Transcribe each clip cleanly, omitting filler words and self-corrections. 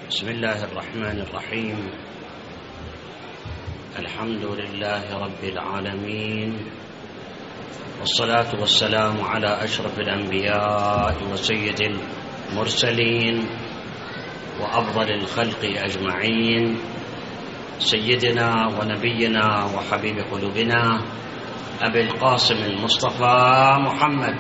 بسم الله الرحمن الرحيم. الحمد لله رب العالمين، والصلاة والسلام على أشرف الأنبياء وسيد المرسلين وأفضل الخلق أجمعين، سيدنا ونبينا وحبيب قلوبنا أبي القاسم المصطفى محمد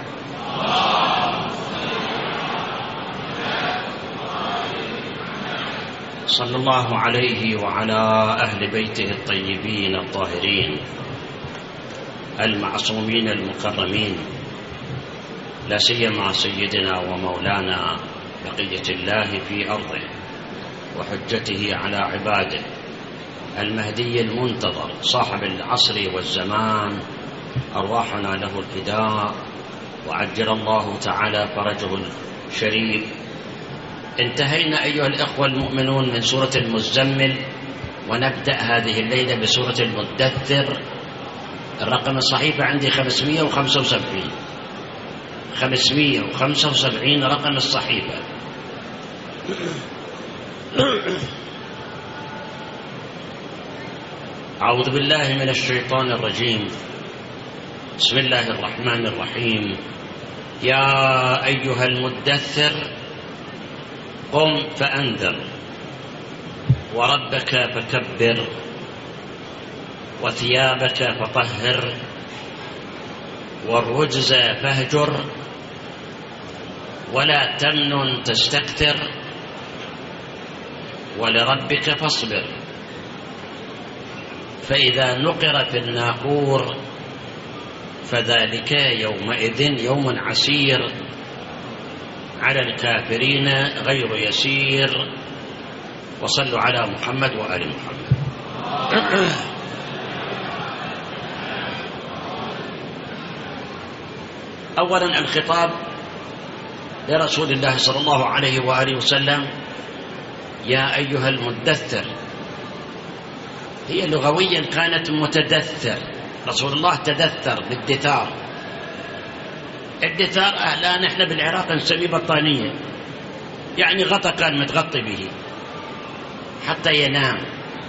صلى الله عليه وعلى أهل بيته الطيبين الطاهرين المعصومين المكرمين، لا سيما سيدنا ومولانا بقية الله في أرضه وحجته على عباده المهدي المنتظر صاحب العصر والزمان، أرواحنا له الفداء وعجل الله تعالى فرجه الشريف. انتهينا أيها الإخوة المؤمنون من سورة المزمل، ونبدأ هذه الليلة بسورة المدثر. الرقم الصحيفة عندي 575 رقم الصحيفة. أعوذ بالله من الشيطان الرجيم. بسم الله الرحمن الرحيم. يا أيها المدثر قم فأنذر وربك فكبر وثيابك فطهر والرجز فاهجر ولا تمنن تستكثر ولربك فاصبر. فإذا نقر في الناقور فذلك يومئذ يوم عسير على الكافرين غير يسير. وصلوا على محمد وآل محمد. أولا الخطاب لرسول الله صلى الله عليه وآله وسلم، يا أيها المدثر. هي لغويا كانت متدثر، رسول الله تدثر بالدثار. الدثار الآن نحن بالعراق نسميه بطانية، يعني غطى كان متغطي به حتى ينام،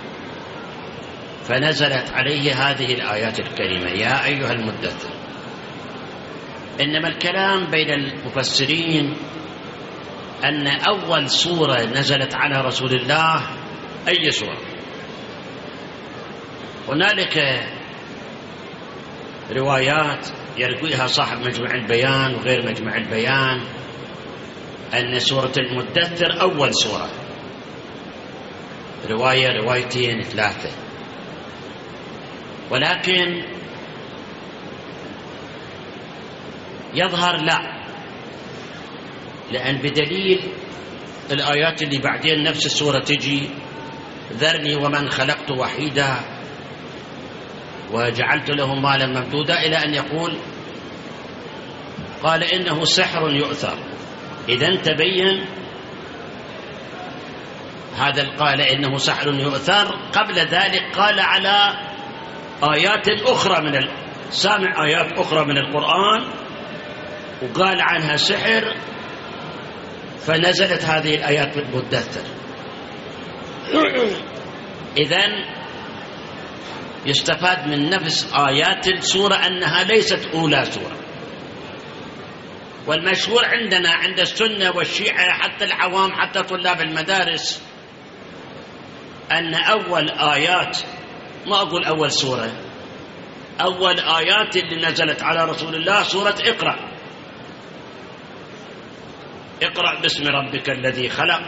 فنزلت عليه هذه الآيات الكريمة يا أيها المدثر. إنما الكلام بين المفسرين أن أول سورة نزلت على رسول الله أي سورة. هنالك روايات يرويها صاحب مجمع البيان وغير مجمع البيان أن سورة المدثر أول سورة، روايتين ثلاثة، ولكن يظهر لا، لأن بدليل الآيات اللي بعدين نفس السورة تجي ذرني ومن خلقت وحيدا وجعلت له مالا ممدودا إلى أن يقول قال إنه سحر يؤثر. إذن تبين هذا قال إنه سحر يؤثر، قبل ذلك قال على آيات أخرى سامع آيات أخرى من القرآن وقال عنها سحر، فنزلت هذه الآيات المدثر. إذن يستفاد من نفس آيات السورة أنها ليست أولى سورة. والمشهور عندنا عند السنة والشيعة حتى العوام حتى طلاب المدارس أن أول آيات، ما أقول أول سورة، أول آيات اللي نزلت على رسول الله سورة اقرأ. اقرأ باسم ربك الذي خلق.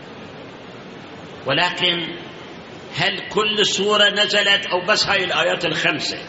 ولكن هل كل سورة نزلت أو بس هاي الآيات الخمسة؟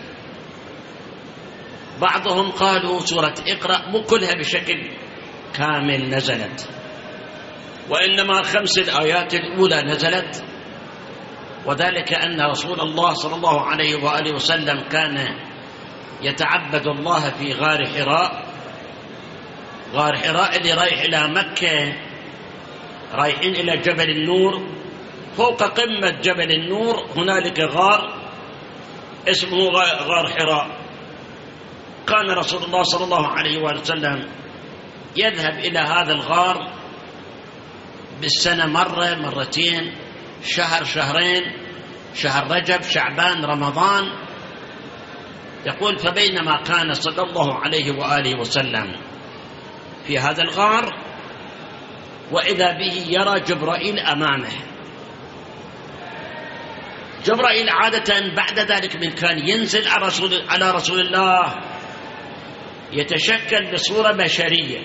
بعضهم قالوا سورة اقرأ مو كلها بشكل كامل نزلت، وإنما 5 آيات الأولى نزلت، وذلك أن رسول الله صلى الله عليه وآله وسلم كان يتعبد الله في غار حراء. غار حراء اللي رايح إلى مكة، رايحين إلى جبل النور، فوق قمة جبل النور هنالك غار اسمه غار حراء. كان رسول الله صلى الله عليه وسلم يذهب إلى هذا الغار بالسنة مرة مرتين، شهر شهرين، شهر رجب شعبان رمضان. يقول فبينما كان صلى الله عليه وآله وسلم في هذا الغار وإذا به يرى جبرائيل أمامه. جبرائيل عادة بعد ذلك من كان ينزل على رسول الله يتشكل بصورة بشرية،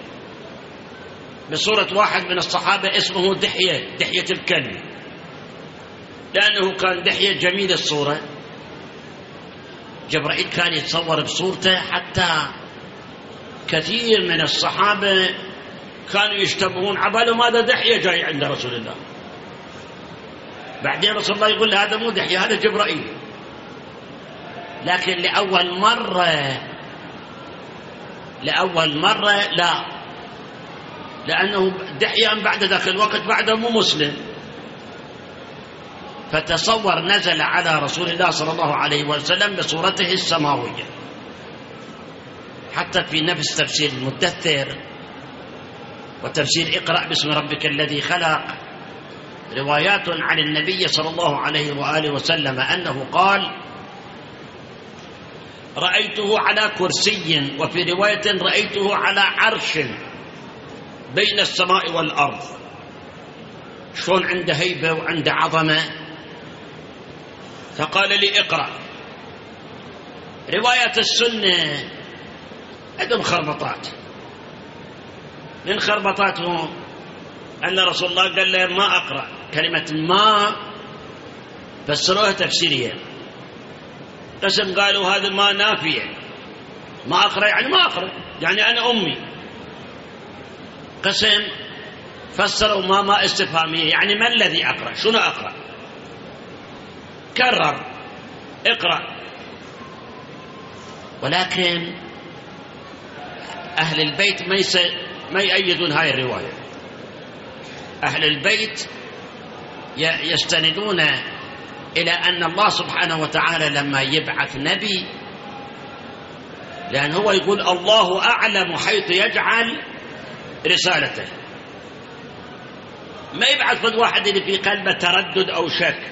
بصورة واحد من الصحابة اسمه دحية الكلب، لأنه كان دحية جميل الصورة. جبرائيل كان يتصور بصورته، حتى كثير من الصحابة كانوا يشتبهون عبالهم هذا دحية جاي عند رسول الله. بعدين رسول الله يقول هذا مو دحية، هذا جبرائيل. لكن لأول مرة لا، لأنه دحية بعد ذاك الوقت بعده مو مسلم، فتصور نزل على رسول الله صلى الله عليه وسلم بصورته السماوية. حتى في نفس تفسير المدثر وتفسير اقرأ باسم ربك الذي خلق روايات عن النبي صلى الله عليه وآله وسلم أنه قال رأيته على كرسي، وفي رواية رأيته على عرش بين السماء والأرض. شلون عنده هيبة وعنده عظمة. فقال لي اقرأ. روايات السنة عندهم خربطات، من خربطاتهم أن رسول الله قال له ما أقرأ. كلمة ما فسروها تفسيريا، قسم قالوا هذا ما نافية، ما أقرأ يعني ما أقرأ، يعني أنا أمي. قسم فسروا ما استفهامية، يعني ما الذي أقرأ، شنو أقرأ. كرر اقرأ. ولكن أهل البيت ما يؤيدون هاي الرواية. أهل البيت يستندون إلى أن الله سبحانه وتعالى لما يبعث نبي، لأن هو يقول الله أعلم حيث يجعل رسالته، ما يبعث فد واحد اللي في قلبه تردد أو شك.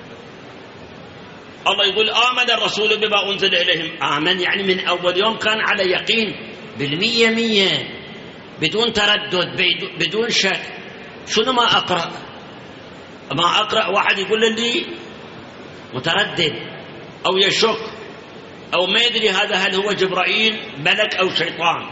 الله يقول آمن الرسول بما أنزل إليهم. آمن يعني من أول يوم كان على يقين 100% بدون تردد بدون شك. شنو ما أقرأ؟ ما أقرأ واحد يقول لي متردد أو يشك أو ما يدري هذا هل هو جبرائيل ملك أو شيطان.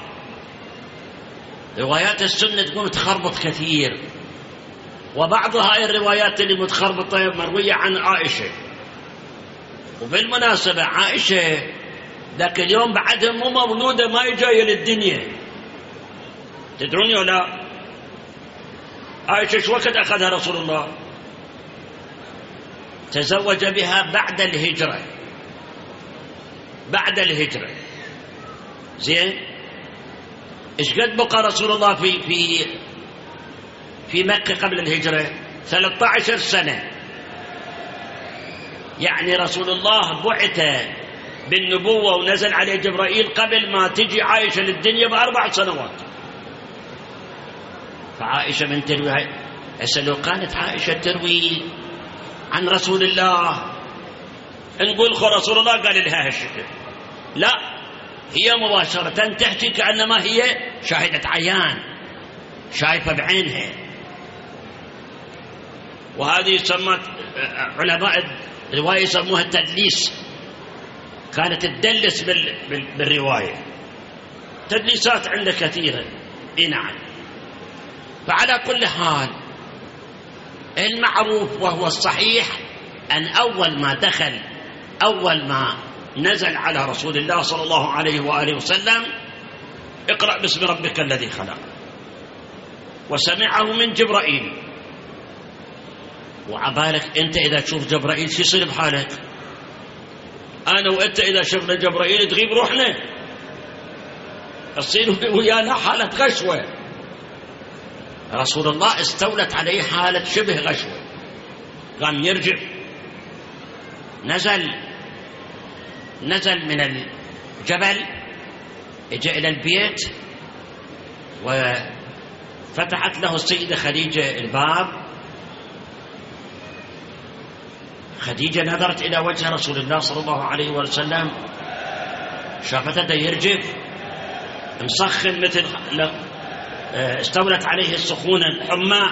روايات السنة تكون تخربط كثير، وبعض هاي الروايات اللي متخربطة مروية عن عائشة. وبالمناسبة عائشة ذاك اليوم بعدها مو مولودة، ما جاية للدنيا. تدروني ولا؟ عائشة شو وقت أخذها رسول الله؟ تزوج بها بعد الهجرة. بعد الهجرة زين. إيش قد بقى رسول الله في مكة قبل الهجرة؟ 13 سنة. يعني رسول الله بعث بالنبوة ونزل عليه جبرائيل قبل ما تجي عائشة للدنيا ب4 سنوات. فعائشة من تروي لو كانت عائشة تروي عن رسول الله نقول خو رسول الله قال لها هالشكل، لا، هي مباشرة تحكي كأنما هي شاهدة عيان، شايفة بعينها. وهذه سمت علماء الرواية يسموها التدليس. كانت تدلس بالرواية. تدليسات عندها كثيرة. نعم. فعلى كل حال المعروف وهو الصحيح أن أول ما نزل على رسول الله صلى الله عليه وآله وسلم اقرأ باسم ربك الذي خلق، وسمعه من جبرائيل. وعبالك أنت إذا تشوف جبرائيل شو يصير بحالك؟ أنا وأنت إذا شفنا جبرائيل تغيب روحنا، تصير ويانا حالة غشوة. رسول الله استولت عليه حالة شبه غشوة، قام يرجع، نزل من الجبل، اجى إلى البيت فتحت له السيدة خديجة الباب. خديجة نظرت إلى وجه رسول الله صلى الله عليه وسلم، شافته يرجف مسخن مثل استولت عليه السخونة الحمى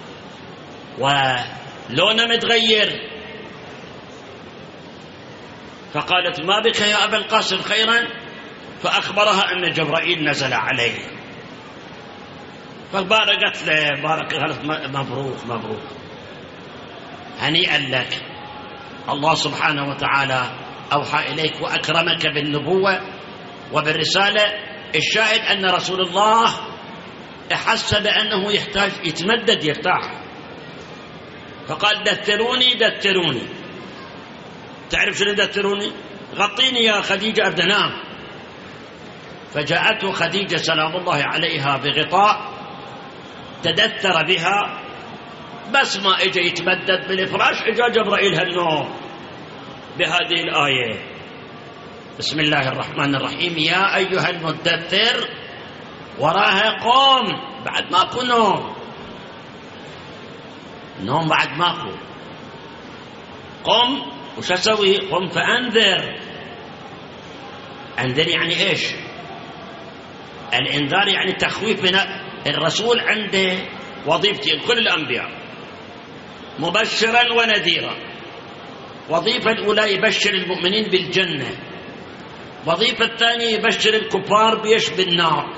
ولونه متغير، فقالت: ما بك يا أبا القاسم خيرا؟ فأخبرها أن جبرائيل نزل عليه، فباركت له قالت: مبروك مبروك، هنيئا لك، الله سبحانه وتعالى أوحى إليك وأكرمك بالنبوة وبالرسالة. الشاهد أن رسول الله أحس بأنه يحتاج يتمدد يرتاح، فقال: دثروني دثروني. تعرف شنو دثروني؟ غطيني يا خديجة أبدا أنام. فجاءته خديجة سلام الله عليها بغطاء تدثر بها، بس ما اجى يتمدد بالفراش اجى جبرائيل هالنوم بهذه الآية: بسم الله الرحمن الرحيم يا أيها المدثر، وراها قوم، بعد ماكو نوم بعد ماكو، قم وش اسوي؟ قم فأنذر. أنذر يعني ايش؟ الإنذار يعني تخويف. من الرسول عنده وظيفتين كل الأنبياء: مبشرا ونذيرا. وظيفة الأولى يبشر المؤمنين بالجنة، وظيفة الثانية يبشر الكفار بيش بالنار،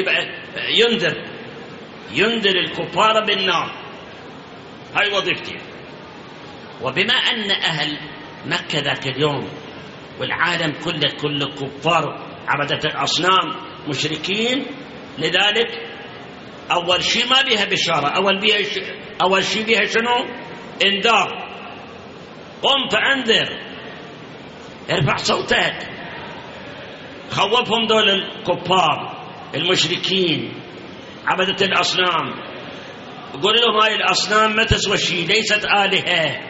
ينذر الكفار بالنار. هاي وظيفتين. وبما أن أهل مكة ذاك اليوم والعالم كله كفار عبدة الأصنام مشركين، لذلك أول شيء ما بيها بشارة، أول شيء بيها شنو؟ انذار. قم فأنذر، ارفع صوتك، خوفهم دول الكفار المشركين عبدة الأصنام، قول لهم هاي الأصنام ما تسوى شيء، ليست آلهة.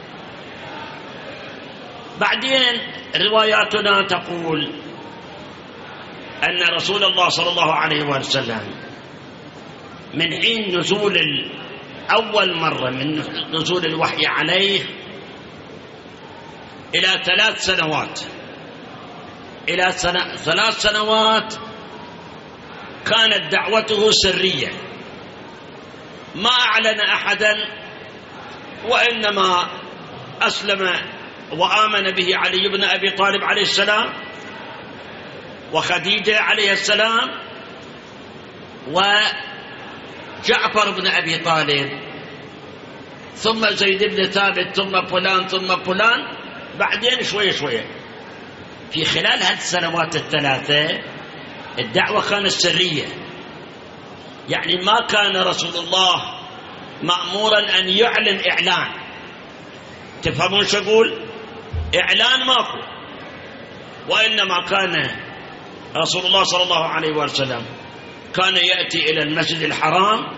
بعدين رواياتنا تقول أن رسول الله صلى الله عليه وسلم من حين نزول أول مرة من نزول الوحي عليه إلى 3 سنوات، إلى 3 سنوات كانت دعوته سرية، ما أعلن أحدا، وإنما أسلم وآمن به علي بن أبي طالب عليه السلام، وخديجة عليه السلام، وجعفر بن أبي طالب، ثم زيد بن ثابت، ثم فلان ثم فلان. بعدين شوية في خلال هذه السنوات ال3 الدعوة كانت سرية، يعني ما كان رسول الله مأمورا أن يعلن إعلان. تفهمون شو أقول؟ إعلان ماكو، وإنما كان رسول الله صلى الله عليه وسلم كان يأتي إلى المسجد الحرام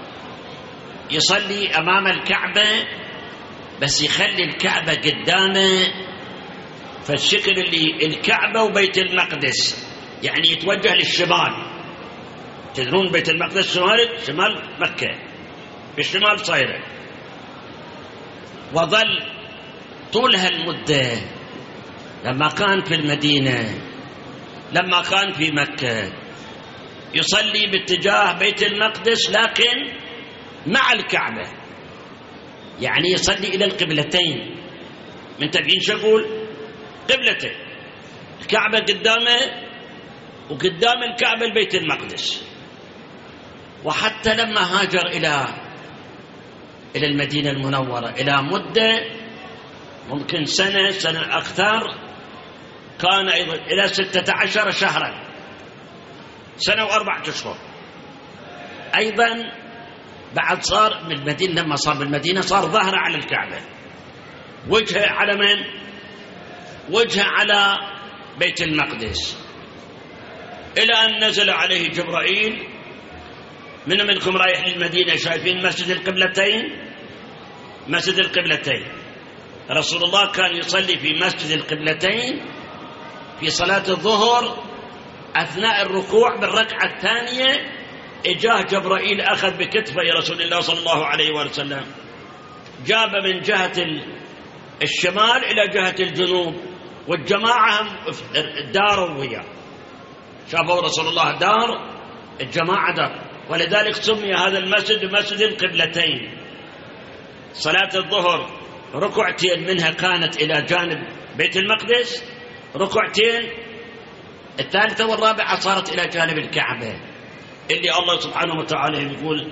يصلي أمام الكعبة، بس يخلي الكعبة قدامه فالشكل اللي الكعبة وبيت المقدس، يعني يتوجه للشمال. تدرون بيت المقدس شمال مكة، بالشمال صايرة. وظل طول هالمدة لما كان في المدينة، لما كان في مكة، يصلي باتجاه بيت المقدس لكن مع الكعبة، يعني يصلي إلى القبلتين. من تبين شو أقول؟ قبلتين، الكعبة قدامه وقدام الكعبة البيت المقدس. وحتى لما هاجر إلى المدينة المنورة إلى مدة ممكن سنة أكثر، كان أيضا إلى 16 شهرا، 1 و4 أشهر. أيضا بعد صار بالمدينة، لما صار بالمدينة صار ظهره على الكعبة، وجهه على من؟ وجهه على بيت المقدس، إلى أن نزل عليه جبرائيل: من منكم رايح للمدينة شايفين مسجد القبلتين؟ مسجد القبلتين. رسول الله كان يصلي في مسجد القبلتين في صلاة الظهر أثناء الركوع بالركعة الثانية إجاه جبرائيل أخذ بكتفه يا رسول الله صلى الله عليه وسلم، جاب من جهة الشمال إلى جهة الجنوب، والجماعة داروا وياه، شافوا رسول الله دار، الجماعة دار، ولذلك سمي هذا المسجد بمسجد القبلتين. صلاة الظهر ركعتين منها كانت إلى جانب بيت المقدس، ركعتين الثالثة والرابعة صارت إلى جانب الكعبة، اللي الله سبحانه وتعالى يقول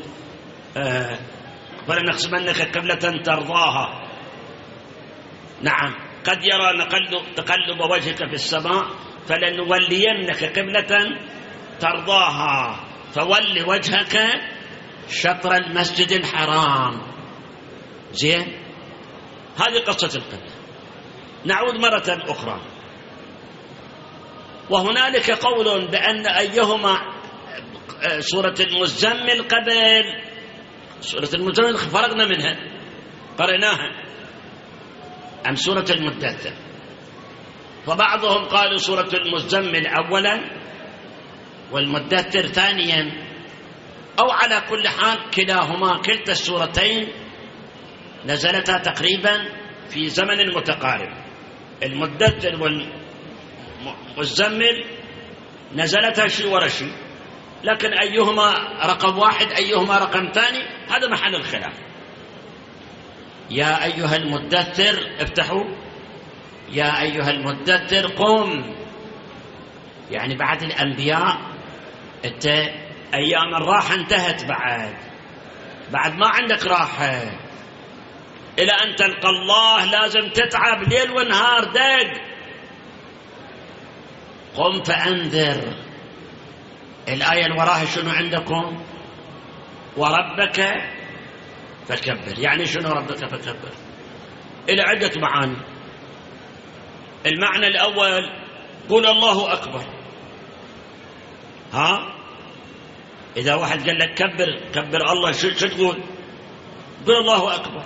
فلنقسمنك قبلة ترضاها. نعم، قد يرى تقلب وجهك في السماء فلنولينك قبلة ترضاها فول وجهك شطر المسجد الحرام. زين، هذه قصة القبلة. نعود مرة أخرى، وهنالك قول بأن أيهما سورة المزمل قبل سورة المزمل فرقنا منها قرأناها أم سورة المدثر، فبعضهم قالوا سورة المزمل أولا والمدثر ثانيا، أو على كل حال كلاهما كلتا السورتين نزلتا تقريبا في زمن متقارب. المدثر والمزمل نزلتا شيء ورا شيء، لكن أيهما رقم واحد أيهما رقم ثاني هذا محل الخلاف. يا أيها المدثر افتحوا، يا أيها المدثر قم، يعني بعد الأنبياء انت أيام الراحة انتهت، بعد ما عندك راحة، إلى أن تلقى الله لازم تتعب ليل ونهار دق. قم فأنذر. الآية اللي وراها شنو عندكم؟ وربك فكبر. يعني شنو ربك فكبر؟ إلى عدة معاني. المعنى الأول قل الله أكبر. إذا واحد قال لك كبر الله، شو تقول؟ قل الله أكبر.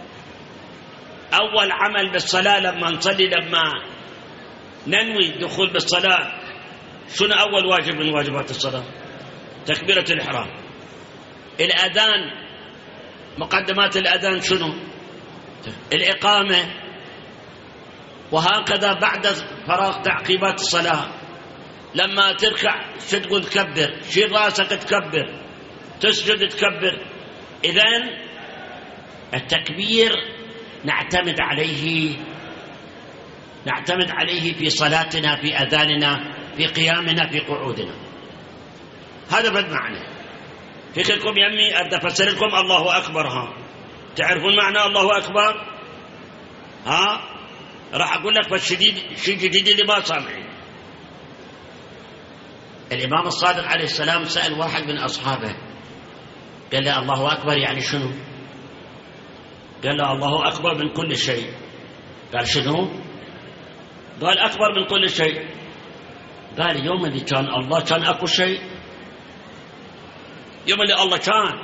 أول عمل بالصلاة لما نصلي، لما ننوي الدخول بالصلاة، شنو أول واجب من واجبات الصلاة؟ تكبيرة الإحرام. الأذان، مقدمات الأذان شنو؟ الإقامة. وهكذا بعد فراغ تعقيبات الصلاة، لما تركع شو تقول؟ تكبر. شيل راسك تكبر، تسجد تكبر. إذن التكبير نعتمد عليه في صلاتنا، في أذاننا، في قيامنا، في قعودنا. هذا بالمعنى. فكركم يمي أبدأ أفسر لكم الله أكبر. تعرفون معنى الله أكبر؟ راح أقول لك بس شيء جديد اللي ما سامعين. الإمام الصادق عليه السلام سأل واحد من أصحابه، قال له الله أكبر يعني شنو؟ قال له الله أكبر من كل شيء. قال شنو؟ قال أكبر من كل شيء. قال يوم اللي كان الله كان أكو شيء، يوم اللي الله كان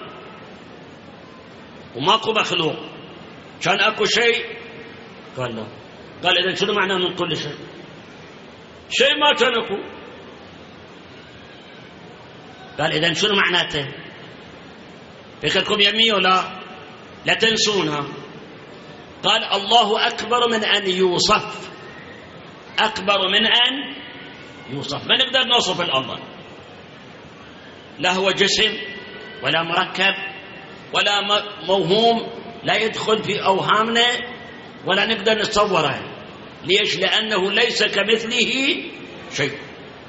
وماكو مخلوق كان أكو شيء. قال لا. قال إذن شنو معنى من كل شيء؟ شيء ما كان أكو. قال إذن شنو معناته؟ فكركم يمي ولا لا تنسونها. قال الله أكبر من أن يوصف، أكبر من أن يوصف. ما نقدر نوصف الله، لا هو جسم ولا مركب ولا موهوم، لا يدخل في أوهامنا ولا نقدر نتصوره. ليش؟ لأنه ليس كمثله شيء.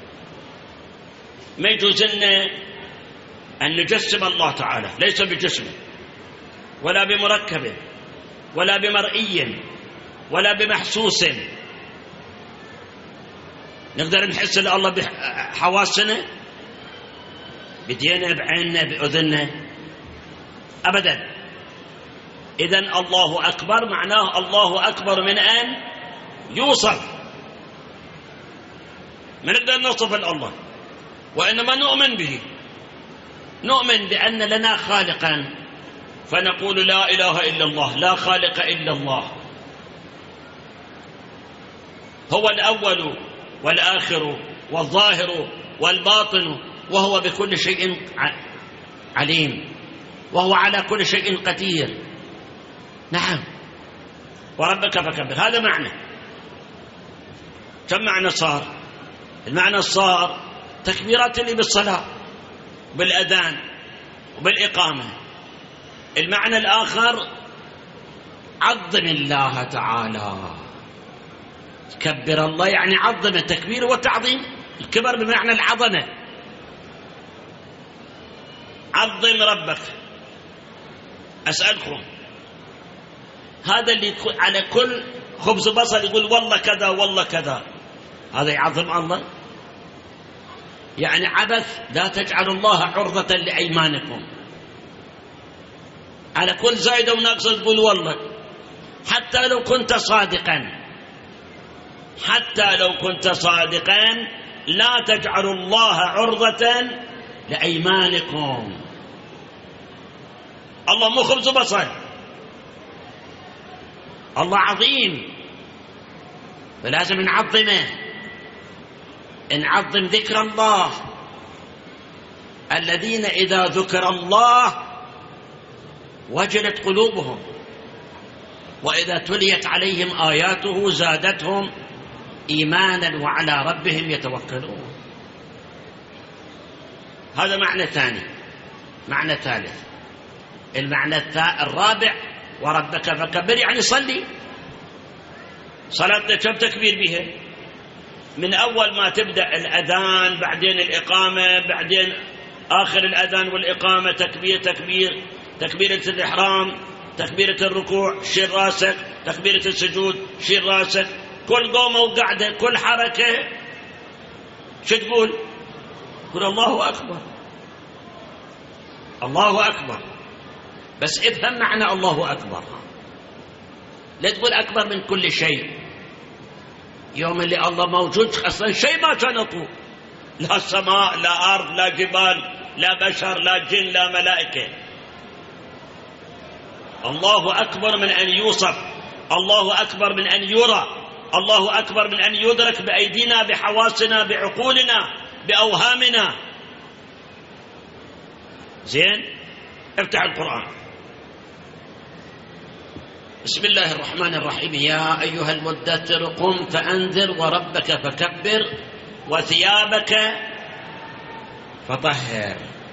ما يجوز لنا أن نجسم الله تعالى، ليس بجسم ولا بمركب ولا بمرئي ولا بمحسوس. نقدر نحس الله بحواسنا، بدينا، بعيننا، بأذننا؟ أبدا. إذن الله أكبر معناه الله أكبر من أن يوصف. ما نقدر نوصف الله، وإنما نؤمن به. نؤمن بأن لنا خالقا، فنقول لا إله إلا الله، لا خالق إلا الله. هو الأول والآخر والظاهر والباطن، وهو بكل شيء عليم وهو على كل شيء قدير. نعم، وربك فكبر، هذا معنى. كم معنى صار؟ المعنى صار تكبيرات اللي بالصلاة بالأذان وبالإقامة. المعنى الآخر عظم الله تعالى، كبر الله يعني عظم، التكبير والتعظيم، الكبر بمعنى العظمة. عظم ربك. أسألكم، هذا اللي على كل خبز بصل يقول والله كذا والله كذا، هذا يعظم الله؟ يعني عبث. لا تجعلوا الله عرضة لأيمانكم. على كل زايدة وناقصة تقول والله، حتى لو كنت صادقا، حتى لو كنت صادقا لا تجعلوا الله عرضة لأيمانكم. الله مو خبز بصل، الله عظيم، فلازم نعظمه، نعظم ذكر الله. الذين إذا ذكر الله وجلت قلوبهم وإذا تليت عليهم آياته زادتهم إيمانا وعلى ربهم يتوكلون. هذا معنى ثاني. معنى ثالث، المعنى الرابع وربك فكبر يعني صلي. صلاتنا كم تكبير بها؟ من أول ما تبدأ الأذان، بعدين الإقامة، بعدين آخر الأذان والإقامة تكبير تكبير، تكبيرة الإحرام، تكبيرة الركوع شيل راسك، تكبيرة السجود شيل راسك، كل قومة وقعدة، كل حركة شو تقول؟ قل الله أكبر، الله أكبر. بس افهم معنى الله أكبر، لا تقول أكبر من كل شيء. يوم اللي الله موجود أصلا شيء ما كان طول، لا سماء لا أرض لا جبال لا بشر لا جن لا ملائكة. الله أكبر من أن يوصف، الله أكبر من أن يرى، الله أكبر من أن يدرك بأيدينا بحواسنا بعقولنا بأوهامنا. زين، افتح القرآن. بسم الله الرحمن الرحيم. يا أيها المدثر قم فأنذر وربك فكبر وثيابك فطهر.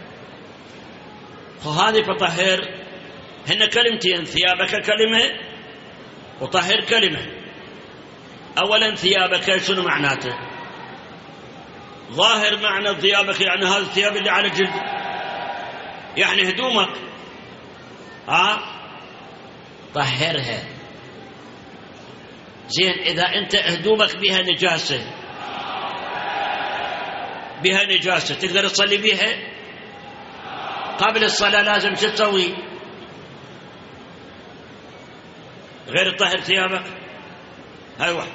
وهذه فطهر هن كلمتين، ثيابك كلمة وطهر كلمة. أولا ثيابك شنو معناته؟ ظاهر معنى ثيابك يعني هذا الثياب اللي على جلد، يعني هدومك، طهرها. زين، إذا أنت هدومك بها نجاسة، بها نجاسة تقدر تصلي بها؟ قبل الصلاة لازم شو تسوي غير تطهر ثيابك؟ هاي واحد.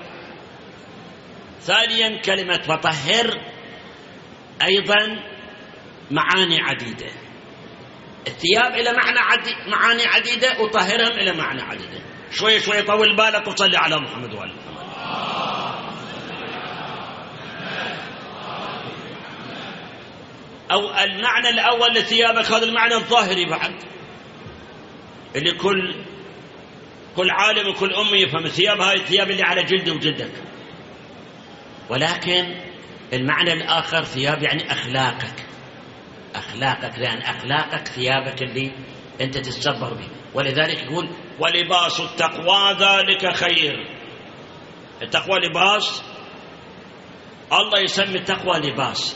ثانيا كلمة فطهر أيضا معاني عديدة. الثياب إلى معاني عديدة، وطهرهم إلى معنى عديدة. شوي شوي طول بالك وصلي على محمد وعلى محمد. أو المعنى الأول لثيابك هذا المعنى الظاهري بعد، اللي كل عالم وكل أم يفهم الثياب، هاي الثياب اللي على جلدي وجلدك. ولكن المعنى الآخر ثياب يعني أخلاقك، أخلاقك، لأن أخلاقك ثيابك اللي أنت تتصبر به. ولذلك يقول ولباس التقوى ذلك خير. التقوى لباس، الله يسمي التقوى لباس،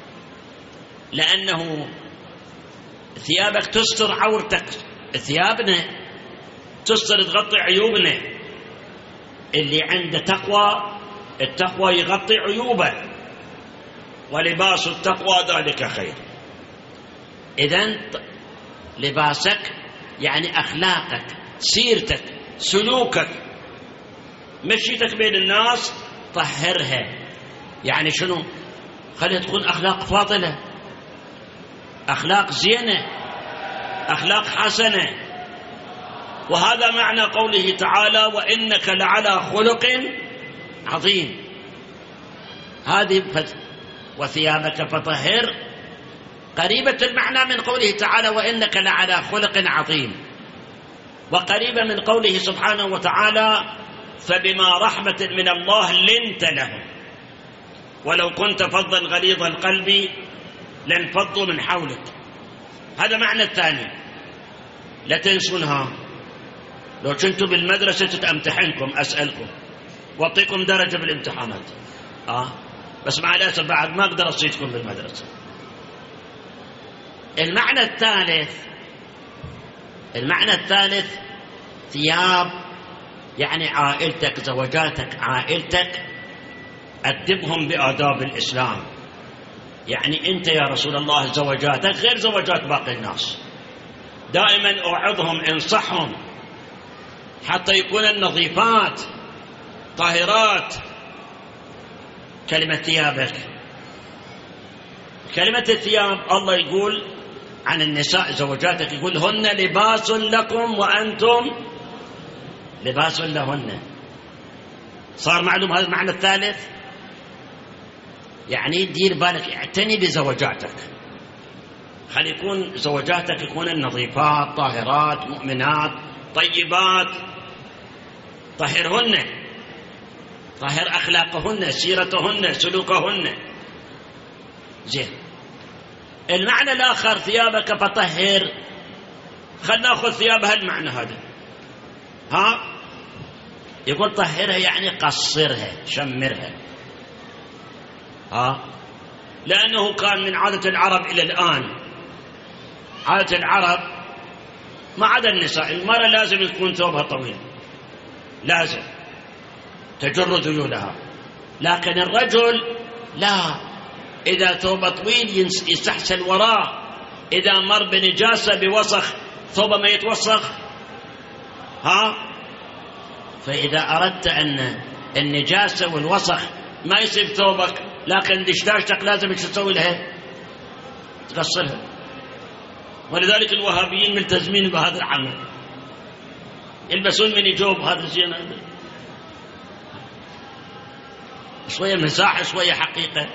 لأنه ثيابك تستر عورتك، ثيابنا تستر تغطي عيوبنا. اللي عنده تقوى، التقوى يغطي عيوبه. ولباس التقوى ذلك خير. إذن لباسك يعني أخلاقك، سيرتك، سلوكك، مشيتك بين الناس طهرها. يعني شنو؟ خليها تكون أخلاق فاضلة، أخلاق زينة، أخلاق حسنة. وهذا معنى قوله تعالى وإنك لعلى خلق عظيم. هذه وثيابك فطهر قريبة المعنى من قوله تعالى وإنك لعلى خلق عظيم، وقريبة من قوله سبحانه وتعالى فبما رحمة من الله لنت لهم ولو كنت فظا غليظ القلب لانفضوا من حولك. هذا معنى الثاني. لا تنسونها. لو كنتوا بالمدرسة امتحنكم أسألكم واعطيكم درجة بالامتحانات بس مع الأسف بعد ما أقدر أصيدكم بالمدرسة. المعنى الثالث ثياب، يعني عائلتك، زوجاتك، عائلتك أدبهم بآداب الإسلام. يعني أنت يا رسول الله زوجاتك غير زوجات باقي الناس، دائما أوعظهم انصحهم حتى يكون النظيفات طاهرات. كلمة ثيابك، كلمة الثياب الله يقول عن النساء زوجاتك، يقول هن لباس لكم وأنتم لباس لهن. صار معلوم هذا المعنى الثالث. يعني دير بالك، اعتني بزوجاتك، خلي يكون زوجاتك يكون النظيفات طاهرات مؤمنات طيبات. طهرهن، طهر أخلاقهن سيرتهن سلوكهن. زين. المعنى الآخر ثيابك فطهر، خلنا نأخذ ثيابها المعنى هذا. يقول طهرها يعني قصرها شمرها. لأنه كان من عادة العرب إلى الآن، عادة العرب ما عدا النساء، المرأة لازم يكون ثوبها طويل، لازم تجر ذيولها، لكن الرجل لا، إذا ثوبه طويل يستحسن وراه، إذا مر بنجاسة بوسخ ثوبه ما يتوسخ. فإذا أردت أن النجاسة والوسخ ما يصيب ثوبك، لكن دشداشتك لازم تسوي لها تغسلها. ولذلك الوهابيين ملتزمين بهذا العمل، يلبسون من جوب هذا الزين، شوية مزاح شوية حقيقة.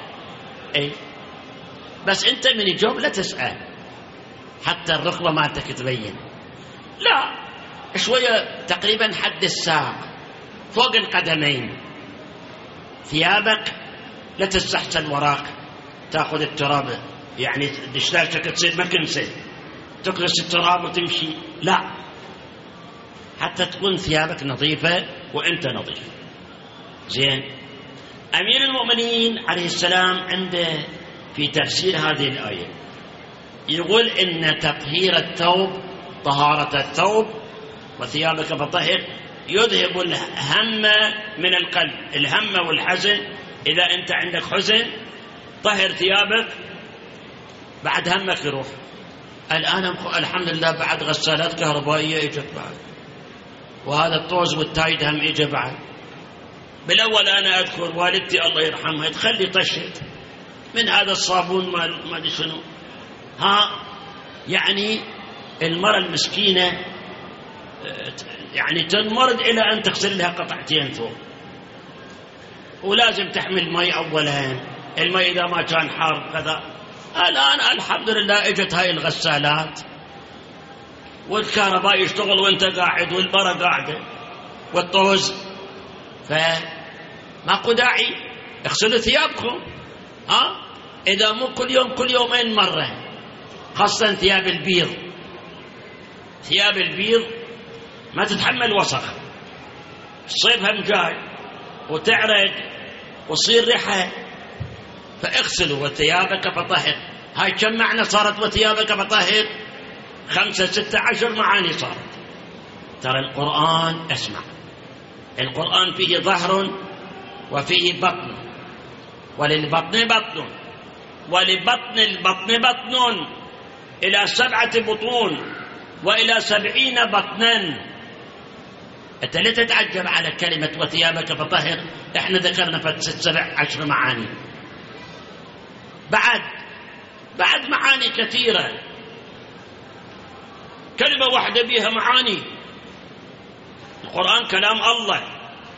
بس أنت من جوب لا تسأل حتى الركبة مالتك تبين، لا، شوية تقريبا حد الساق فوق القدمين. ثيابك لا تستحسن وراك تأخذ التراب، يعني دشداشتك تصير مكنسة تكنس التراب وتمشي، لا، حتى تكون ثيابك نظيفة وأنت نظيف. زين. أمير المؤمنين عليه السلام عنده في تفسير هذه الآية يقول إن تطهير الثوب، طهارة الثوب وثيابك فطهر، يذهب الهم من القلب، الهم والحزن. إذا أنت عندك حزن طهر ثيابك بعد همك يروح. الآن الحمد لله بعد غسالات كهربائية إجت بعد، وهذا الطوز والتايد هم إجا بعد. بالأول أنا أذكر والدتي الله يرحمها تخلي طشت من هذا الصابون ما أدري شنو. يعني المرأة المسكينة يعني تنمرض إلى أن تغسل لها قطعتين ثوب، ولازم تحمل مي أولا، المي إذا ما كان حار كذا. الآن الحمد لله إجت هاي الغسالات والكهرباء يشتغل وانت قاعد والبرة قاعدة والطوز، فماكو داعي اغسلوا ثيابكم. إذا مو كل يوم كل يومين مرة، خاصة ثياب البيض. ثياب البيض ما تتحمل وسخ، الصيف هم جاي وتعرق وتصير ريحة، فاغسلوا وثيابك فطهر. هاي كم معنى صارت وثيابك فطهر؟ 5 6 10 معاني صارت. ترى القرآن، اسمع، القرآن فيه ظهر وفيه بطن، وللبطن بطن، ولبطن البطن بطن إلى 7 بطون وإلى 70 بطنا. أنت لا تتعجب على كلمة وثيابك فطهر، احنا ذكرنا 6 7 10 معاني، بعد معاني كثيرة، كلمة واحدة بها معاني. القرآن كلام الله.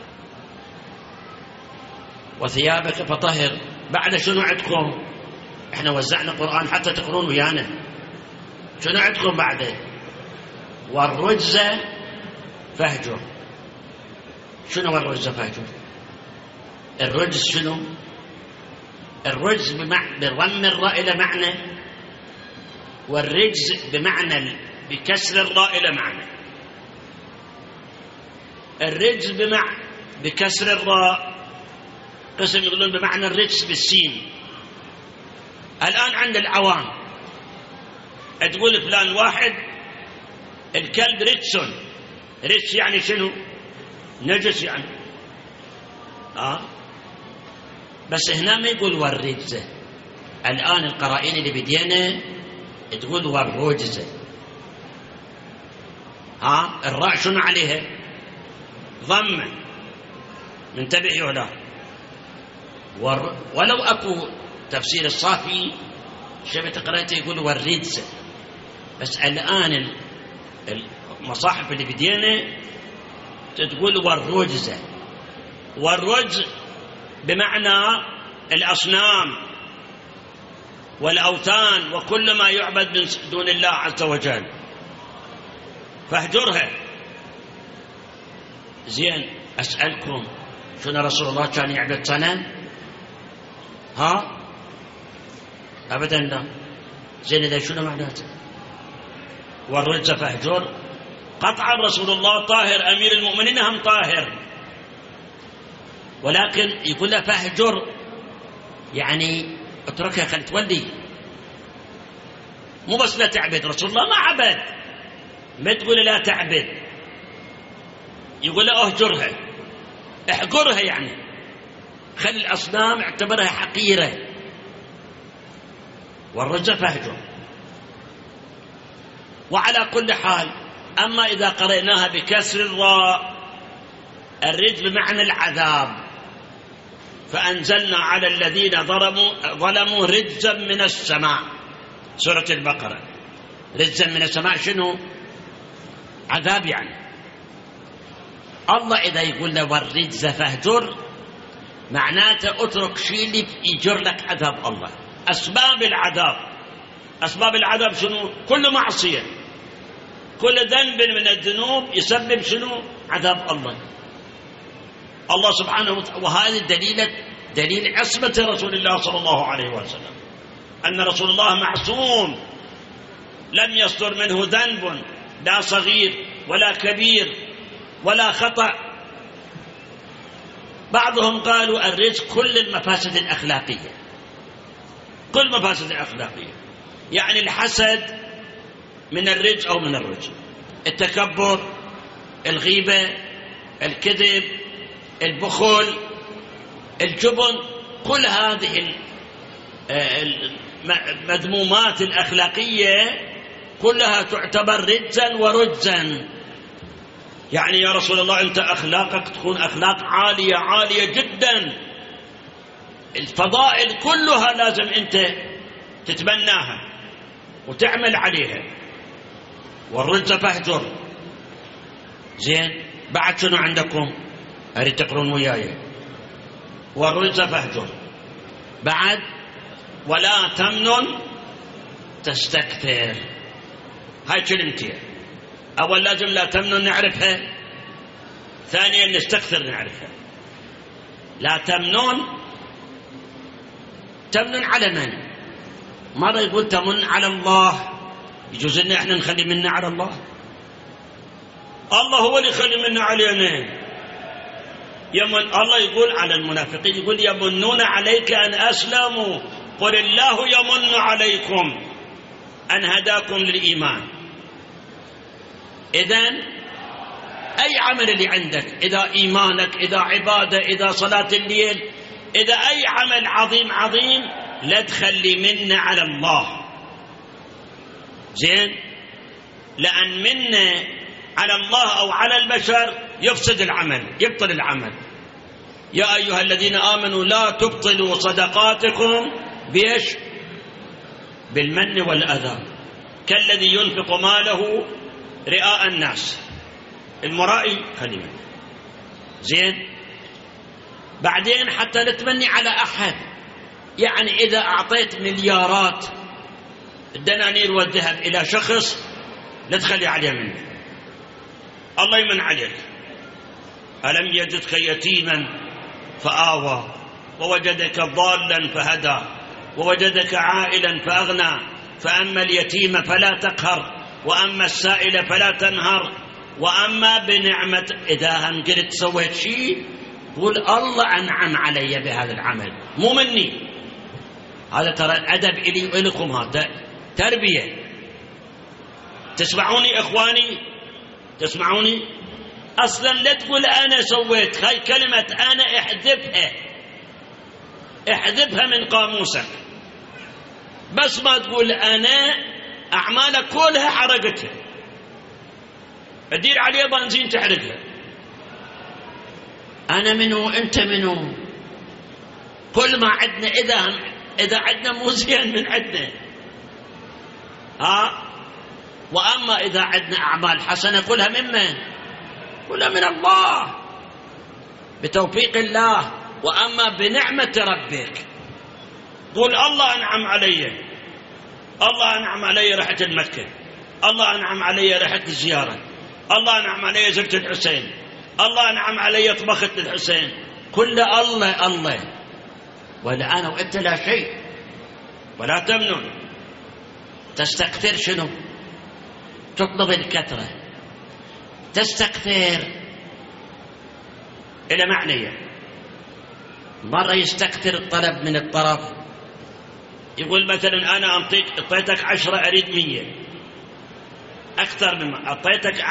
وثيابك فطهر، بعد شنو عندكم؟ احنا وزعنا قرآن حتى تقرون ويانا. شنو عندكم بعده؟ والرجز فاهجر. شنو والرجز فاهجر؟ الرجز شنو؟ الرجز بضم الراء إلى معنى، والرجز بمعنى بكسر الراء إلى معنى. الرجز بكسر الراء قسم يقولون بمعنى الرجز بالسين. الآن عند العوام تقول فلان واحد الكلب رجس. رجس يعني شنو؟ نجس يعني. بس هنا ما يقول والرجزة. الآن القرائن اللي بدينا تقول والرجزة. الراء شنو عليها؟ ضمة. منتبه ولا؟ ولو أكو تفسير الصافي شبه قرأته يقول والرجزة، بس الآن المصاحف اللي بدينا تقول والرجزة. والرجز بمعنى الأصنام والأوثان وكل ما يعبد من دون الله عز وجل، فاهجرها. زين، أسألكم شنو رسول الله كان يعبد صنم؟ أبدا لا. زين، إذا شنو معناته؟ والرجز فاهجر. قطعا رسول الله طاهر، أمير المؤمنين هم طاهر، ولكن يقول له فاهجر يعني اتركها خلي تولي. مو بس لا تعبد، رسول الله ما عبد، ما تقول لا تعبد، يقول له اهجرها، احجرها يعني خلي الأصنام اعتبرها حقيرة. والرجز فاهجر. وعلى كل حال، أما إذا قرأناها بكسر الراء الرجز بمعنى العذاب. فأنزلنا على الذين ظلموا رجزا من السماء، سورة البقرة. رجزا من السماء شنو؟ عذاب يعني. الله إذا يقول له والرجز فاهجر معناته اترك شيء اللي يجر لك عذاب الله. أسباب العذاب، أسباب العذاب شنو؟ كل معصية، كل ذنب من الذنوب يسبب شنو؟ عذاب الله. الله سبحانه وتعالى. وهذا دليل عصمة رسول الله صلى الله عليه وسلم، أن رسول الله معصوم لم يصدر منه ذنب، لا صغير ولا كبير ولا خطأ. بعضهم قالوا الرجز كل المفاسد الأخلاقية، كل مفاسد الأخلاقية، يعني الحسد من الرجز أو من الرجز، التكبر، الغيبة، الكذب، البخل، الجبن، كل هذه المذمومات الأخلاقية كلها تعتبر رجزا ورجزا. يعني يا رسول الله أنت أخلاقك تكون أخلاق عالية عالية جدا، الفضائل كلها لازم أنت تتبناها وتعمل عليها. والرجز فاهجر. زين، بعد شنو عندكم؟ أريد تقرون وياي. والرجز فاهجر. بعد ولا تمنن تستكثر. هاي كلمتين. أول لازم لا تمنن نعرفها، ثانيا نستكثر نعرفها. لا تمنن، تمنن على من؟ مرة يقول تمن على الله، يجوز ان احنا نخلي منا على الله؟ الله هو اللي يخلي منا علينا. يمن الله يقول على المنافقين، يقول يمنون عليك أن أسلموا قل الله يمن عليكم أن هداكم للإيمان. إذن أي عمل اللي عندك، إذا إيمانك، إذا عبادة، إذا صلاة الليل، إذا أي عمل عظيم عظيم لا تخلي منا على الله. زين، لأن منا على الله أو على البشر يفسد العمل، يبطل العمل. يا أيها الذين آمنوا لا تبطلوا صدقاتكم بإيش؟ بالمن والأذى، كالذي ينفق ماله رئاء الناس، المرائي خلينا. زين، بعدين حتى نتمني على أحد، يعني إذا أعطيت مليارات الدنانير والذهب إلى شخص لا تخلي عليه منه، الله يمن عليك. ألم يجدك يتيما فآوى ووجدك ضالا فهدى ووجدك عائلا فأغنى، فأما اليتيم فلا تقهر وأما السائل فلا تنهر وأما بنعمة. إذا هم قلت سويت شيء قول الله أنعم علي بهذا العمل مو مني. هذا ترى الأدب إلي وإلكم، هذا تربية. تسمعوني إخواني؟ تسمعوني؟ أصلا لا تقول أنا سويت، هاي كلمة أنا احذفها من قاموسك، بس ما تقول أنا أعمالك كلها حرقتها، أدير عليه بنزين تحرقها. أنا منو أنت منو؟ كل ما عندنا إذا عندنا مو زين من عندنا، وأما إذا عندنا أعمال حسنة كلها ممن؟ كلها من الله بتوفيق الله. وأما بنعمة ربك قول الله أنعم علي، الله أنعم علي رحت المكة، الله أنعم علي رحت الزيارة، الله أنعم علي زرت الحسين، الله أنعم علي طبخت للحسين، كل الله الله. ولا أنا وأنت لا شيء. ولا تمنن تستكثر. شنو؟ تطلب الكثرة، تستكثر إلى معنية. مرة يستكثر الطلب من الطرف، يقول مثلا أنا أعطيتك 10 أريد 100 أكثر مما أعطيتك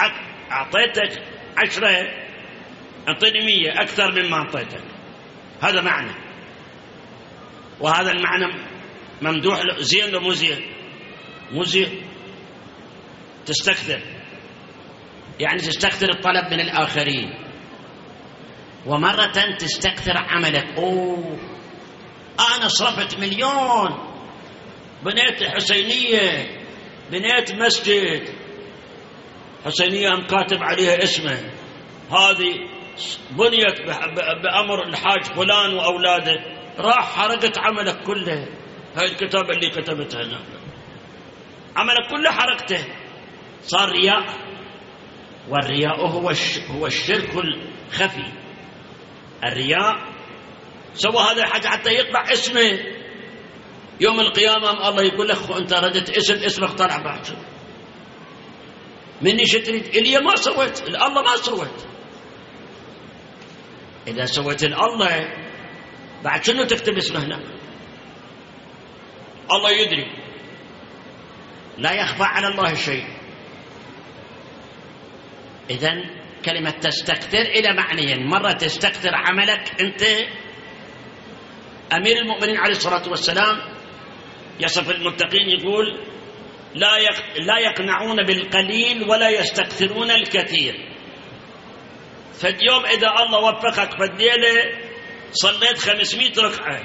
10 أعطيني 100 أكثر مما أعطيتك. هذا معنى، وهذا المعنى ممدوح زين ومو زين؟ مو زين. تستكثر يعني تستكثر الطلب من الآخرين. ومرة تستكثر عملك. أنا صرفت 1,000,000 بنيت حسينية، بنيت مسجد حسينية مكاتب عليها اسمه، هذه بنيت بأمر الحاج فلان وأولاده، راح حرقت عملك كله. هاي الكتابة اللي كتبتها هنا عملك كله حرقته، صار رياء. والرياء هو الشرك الخفي. الرياء سوى هذا الحاجة حتى يطلع اسمه يوم القيامة، الله يقول لك أنت ردت اسمك طلع بعد. مني شتريد إلي ما سويت، الله ما سويت. إذا سويت الله بعد شنو تكتب اسمه هنا؟ الله يدري، لا يخفى على الله شيء. إذن كلمة تستكثر إلى معنيين. مرة تستكثر عملك أنت. أمير المؤمنين عليه الصلاة والسلام يصف المتقين يقول لا يقنعون بالقليل ولا يستكثرون الكثير. فاليوم إذا الله وفقك فالليلة صليت 500 ركعة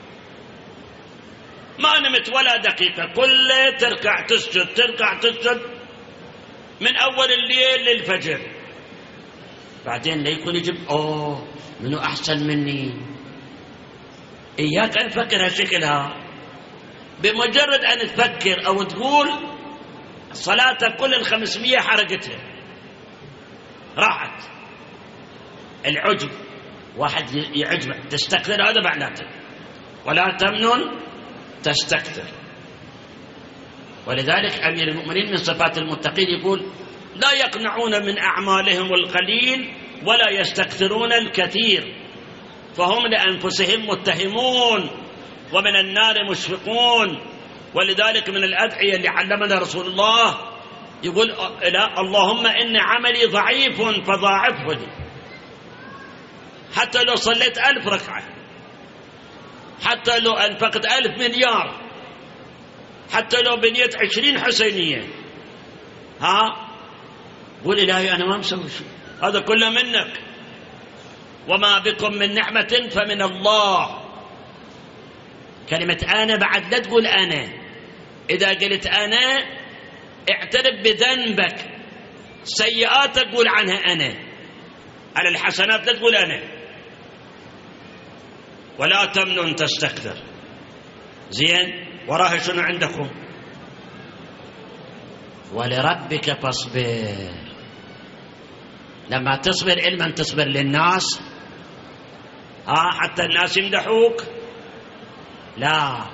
ما نمت ولا دقيقة، كل تركع تسجد من أول الليل للفجر، بعدين لا يكون يجب منو أحسن مني. إياك أن تفكر هالشكلها. بمجرد أن تفكر أو تقول صلاتك كل 500 حرقتها راحت. العجب، واحد يعجبك تستكثر، هذا معناته. ولا تمنن تستكثر. ولذلك أمير المؤمنين من صفات المتقين يقول لا يقنعون من أعمالهم القليل ولا يستكثرون الكثير، فهم لأنفسهم متهمون ومن النار مشفقون. ولذلك من الأدعية اللي علمنا رسول الله يقول اللهم إن عملي ضعيف فضاعفه لي. حتى لو صليت 1000 ركعة، حتى لو أنفقت 1000 مليار، حتى لو بنيت 20 حسينية، قول إلهي أنا ما مسوي شيء، هذا كله منك، وما بكم من نعمة فمن الله. كلمة أنا بعد لا تقول أنا. إذا قلت أنا اعترف بذنبك، سيئاتك قول عنها أنا، على الحسنات لا تقول أنا. ولا تمنن تستكثر. زين، وراها شنو عندكم؟ ولربك فاصبر. لما تصبر علما تصبر للناس حتى الناس يمدحوك؟ لا،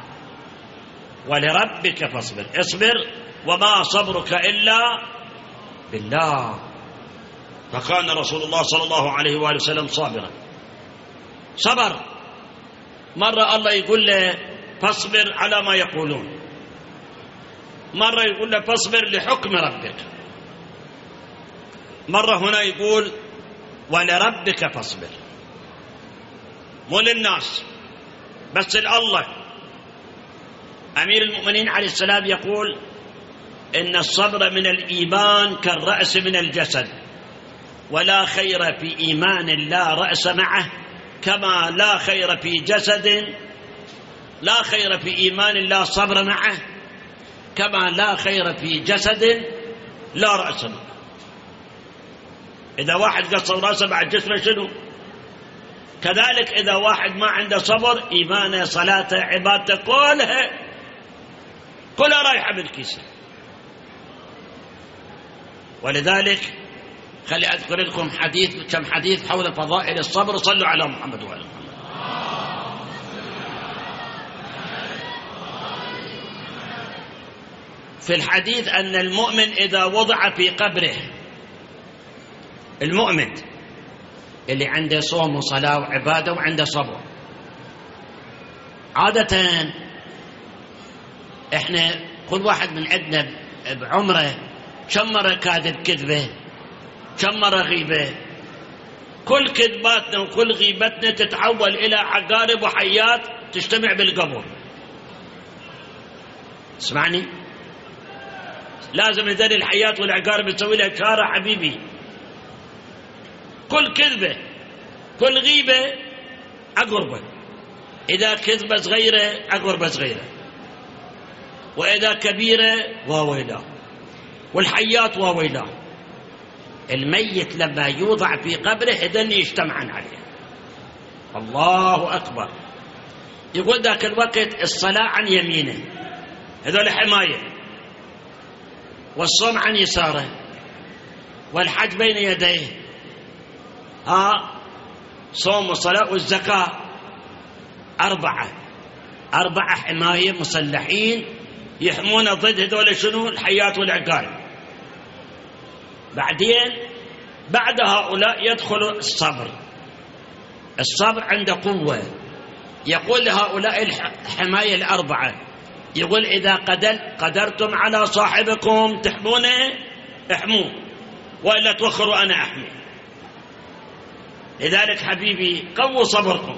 ولربك فاصبر، اصبر وما صبرك إلا بالله. فكان رسول الله صلى الله عليه وآله وسلم صابرا، صبر. مرة الله يقول له فاصبر على ما يقولون، مرة يقول له فاصبر لحكم ربك، مرة هنا يقول ولربك فاصبر، مو للناس بس لله. أمير المؤمنين عليه السلام يقول إن الصبر من الإيمان كالرأس من الجسد، ولا خير في إيمان لا رأس معه، كما لا خير في جسد، لا خير في إيمان لا صبر معه، كما لا خير في جسد لا رأس معه. إذا واحد قصر رأسه بعد جسمه شنو؟ كذلك إذا واحد ما عنده صبر، إيمانه صلاته عبادته كلها رايحة بالكيسة. ولذلك خلي أذكر لكم كم حديث حول فضائل الصبر. صلوا على محمد وعلى محمد. في الحديث أن المؤمن إذا وضع في قبره، المؤمن اللي عنده صوم وصلاة وعبادة وعنده صبر، عادة احنا كل واحد من عندنا بعمره كم مرة كاذب كذبة، كم مرة غيبة. كل كذباتنا وكل غيبتنا تتحول إلى عقارب وحيات تجتمع بالقبر. اسمعني، لازم هذول الحيات والعقارب تسوي لها إشارة حبيبي. كل كذبة كل غيبة عقربة، إذا كذبة صغيرة عقربة صغيرة، وإذا كبيرة واويلا، والحيات واويلا. الميت لما يوضع في قبره إذن يجتمعن عليه. الله أكبر. يقول ذاك الوقت الصلاة عن يمينه، هذول حماية، والصوم عن يساره، والحج بين يديه. صوم والصلاة والزكاة، أربعة حماية مسلحين يحمون ضد هذول شنو؟ الحيات والعقارب. بعدين بعد هؤلاء يدخل الصبر. الصبر عنده قوة. يقول لهؤلاء الحماية الأربعة، يقول إذا قدرتم على صاحبكم تحمونه احموه، وإلا توخروا أنا أحمي. لذلك حبيبي قووا صبركم،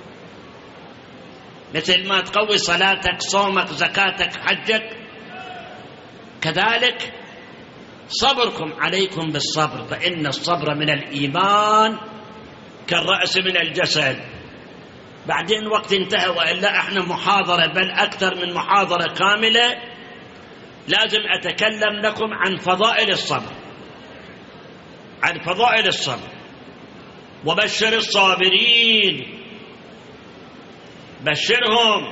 مثل ما تقوي صلاتك صومك زكاتك حجك، كذلك صبركم عليكم بالصبر، فإن الصبر من الإيمان كالرأس من الجسد. بعدين وقت انتهى، وإلا احنا محاضرة بل أكثر من محاضرة كاملة لازم أتكلم لكم عن فضائل الصبر، عن فضائل الصبر. وبشر الصابرين، بشرهم.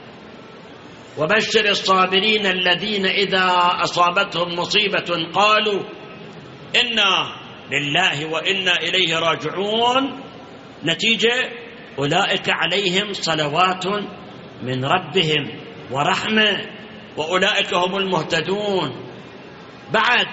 وبشر الصابرين الذين إذا أصابتهم مصيبة قالوا إنا لله وإنا إليه راجعون. نتيجة أولئك عليهم صلوات من ربهم ورحمة وأولئك هم المهتدون. بعد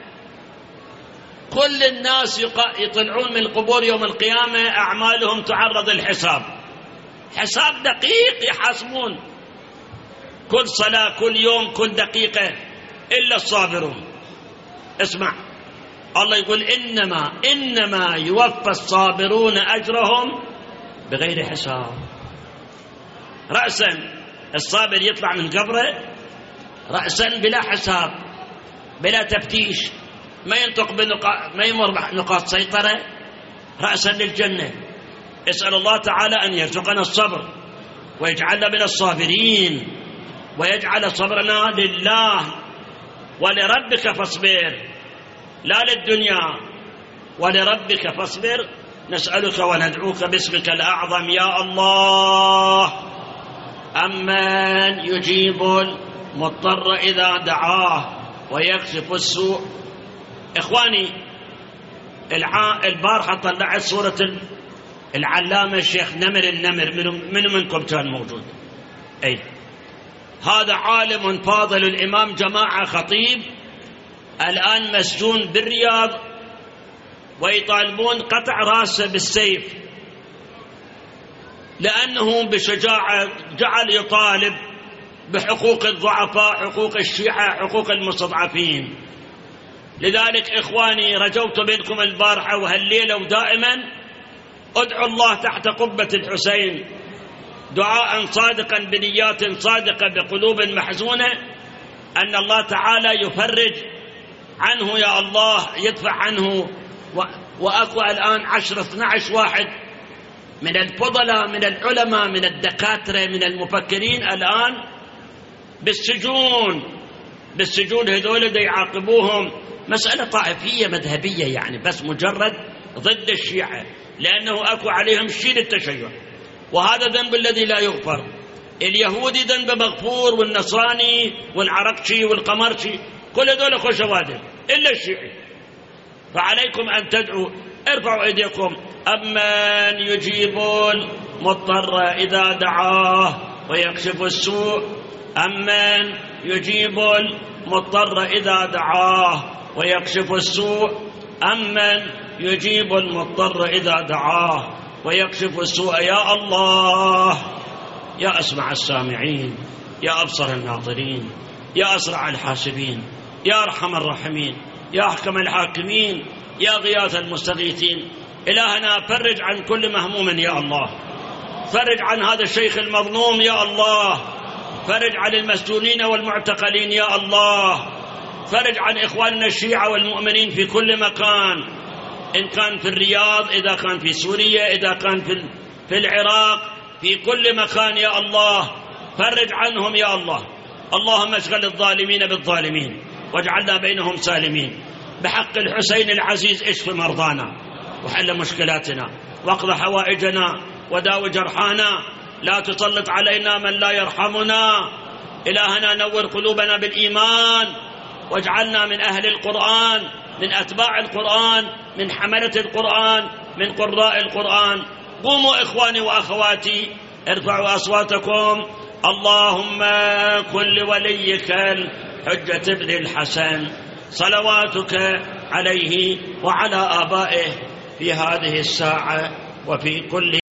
كل الناس يطلعون من القبور يوم القيامة أعمالهم تعرض الحساب، حساب دقيق يحاسبون كل صلاة كل يوم كل دقيقة، إلا الصابرون. اسمع، الله يقول إنما يوفى الصابرون أجرهم بغير حساب. رأسا الصابر يطلع من قبره رأسا بلا حساب بلا تفتيش، ما ينطق ما يمر بنقاط سيطرة، رأسا للجنة. اسأل الله تعالى أن يرزقنا الصبر ويجعلنا من الصابرين، ويجعل صبرنا لله. ولربك فاصبر، لا للدنيا، ولربك فاصبر. نسألك وندعوك باسمك الأعظم يا الله أمن يجيب المضطر إذا دعاه ويكشف السوء. إخواني، البارحة طلعت صورة العلامة الشيخ نمر النمر، من منكم كان موجود؟ أي هذا عالم فاضل، الإمام جماعة خطيب، الآن مسجون بالرياض ويطالبون قطع راسه بالسيف، لأنه بشجاعة جعل يطالب بحقوق الضعفاء، حقوق الشيعة، حقوق المستضعفين. لذلك إخواني رجوت منكم البارحة وهالليلة ودائما ادعوا الله تحت قبة الحسين دعاء صادقا بنيات صادقة بقلوب محزونة أن الله تعالى يفرج عنه يا الله، يدفع عنه. وأكو الآن 10-12 واحد من الفضلاء من العلماء من الدكاترة من المفكرين الآن بالسجون هذول دا يعاقبوهم، مسألة طائفية مذهبية يعني، بس مجرد ضد الشيعة، لأنه أكو عليهم شيء للتشيع، وهذا ذنب الذي لا يغفر. اليهودي ذنب مغفور، والنصراني والعرقشي والقمرشي كل هذول خشوادم إلا الشيعي. فعليكم أن تدعوا، ارفعوا أيديكم. أمن يجيب المضطر إذا دعاه ويكشف السوء، أمن يجيب المضطر إذا دعاه ويكشف السوء، أمن يجيب المضطر إذا دعاه ويكشف السوء. يا الله، يا أسمع السامعين، يا أبصر الناظرين، يا أسرع الحاسبين، يا أرحم الراحمين، يا أحكم الحاكمين، يا غياث المستغيثين. إلهنا فرج عن كل مهموم يا الله، فرج عن هذا الشيخ المظلوم يا الله، فرج عن المسجونين والمعتقلين يا الله، فرج عن إخواننا الشيعة والمؤمنين في كل مكان، إن كان في الرياض، إذا كان في سوريا، إذا كان في العراق، في كل مكان يا الله، فرج عنهم يا الله. اللهم اشغل الظالمين بالظالمين واجعلنا بينهم سالمين. بحق الحسين العزيز اشف مرضانا وحل مشكلاتنا واقض حوائجنا وداو جرحانا، لا تسلط علينا من لا يرحمنا. إلهنا نور قلوبنا بالإيمان واجعلنا من أهل القرآن، من أتباع القرآن، من حملة القرآن، من قراء القرآن. قوموا إخواني وأخواتي، ارفعوا أصواتكم. اللهم كن لوليك الحجة ابن الحسن صلواتك عليه وعلى آبائه في هذه الساعة وفي كل